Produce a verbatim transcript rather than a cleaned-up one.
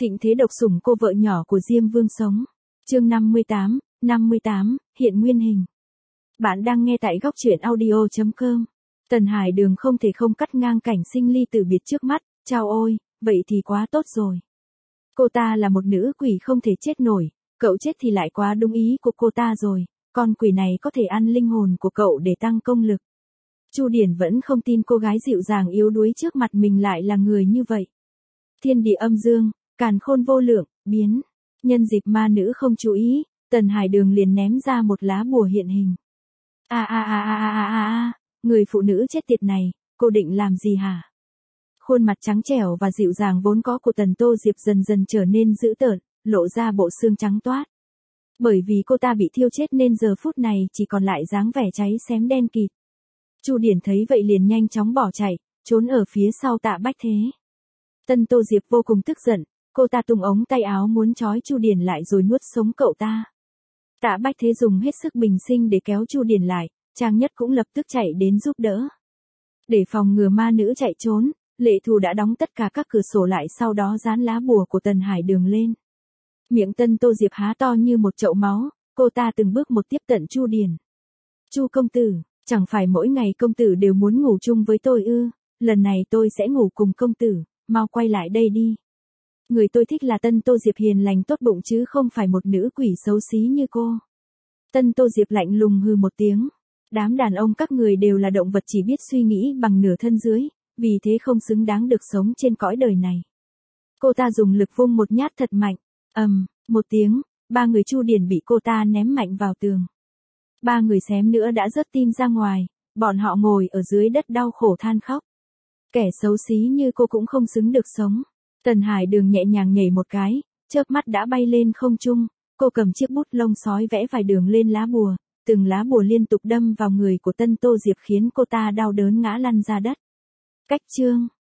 Thịnh thế độc sủng cô vợ nhỏ của Diêm Vương sống. Chương năm mươi tám, năm mươi tám, hiện nguyên hình. Bạn đang nghe tại góc truyện audio chấm com. Tần Hải Đường không thể không cắt ngang cảnh sinh ly tử biệt trước mắt, chao ôi, vậy thì quá tốt rồi. Cô ta là một nữ quỷ không thể chết nổi, cậu chết thì lại quá đúng ý của cô ta rồi, con quỷ này có thể ăn linh hồn của cậu để tăng công lực. Chu Điển vẫn không tin cô gái dịu dàng yếu đuối trước mặt mình lại là người như vậy. Thiên địa âm dương, càn khôn vô lượng, biến. Nhân dịp ma nữ không chú ý, Tần Hải Đường liền ném ra một lá bùa hiện hình. A a a a a a a, người phụ nữ chết tiệt này, cô định làm gì hả? Khuôn mặt trắng trẻo và dịu dàng vốn có của Tần Tô Diệp dần dần trở nên dữ tợn, lộ ra bộ xương trắng toát. Bởi vì cô ta bị thiêu chết nên giờ phút này chỉ còn lại dáng vẻ cháy xém đen kịt. Chu Điển thấy vậy liền nhanh chóng bỏ chạy, trốn ở phía sau Tạ Bách Thế. Tần Tô Diệp vô cùng tức giận, cô ta tung ống tay áo muốn trói Chu Điển lại rồi nuốt sống cậu ta. Tạ Bách Thế dùng hết sức bình sinh để kéo Chu Điển lại, Trang Nhất cũng lập tức chạy đến giúp đỡ. Để phòng ngừa ma nữ chạy trốn, Lệ Thù đã đóng tất cả các cửa sổ lại, sau đó dán lá bùa của Tần Hải Đường lên. Miệng Tần Tô Diệp há to như một chậu máu, cô ta từng bước một tiếp cận Chu Điển. Chu công tử, chẳng phải mỗi ngày công tử đều muốn ngủ chung với tôi ư? Lần này tôi sẽ ngủ cùng công tử, mau quay lại đây đi. Người tôi thích là Tần Tô Diệp hiền lành tốt bụng chứ không phải một nữ quỷ xấu xí như cô. Tần Tô Diệp lạnh lùng hừ một tiếng. Đám đàn ông các người đều là động vật chỉ biết suy nghĩ bằng nửa thân dưới, vì thế không xứng đáng được sống trên cõi đời này. Cô ta dùng lực vung một nhát thật mạnh, ầm, một tiếng, ba người Chu Điển bị cô ta ném mạnh vào tường. Ba người xém nữa đã rớt tim ra ngoài, bọn họ ngồi ở dưới đất đau khổ than khóc. Kẻ xấu xí như cô cũng không xứng được sống. Tần Hải Đường nhẹ nhàng nhảy một cái, chớp mắt đã bay lên không trung, cô cầm chiếc bút lông sói vẽ vài đường lên lá bùa, từng lá bùa liên tục đâm vào người của Tần Tô Diệp khiến cô ta đau đớn ngã lăn ra đất. Cách chương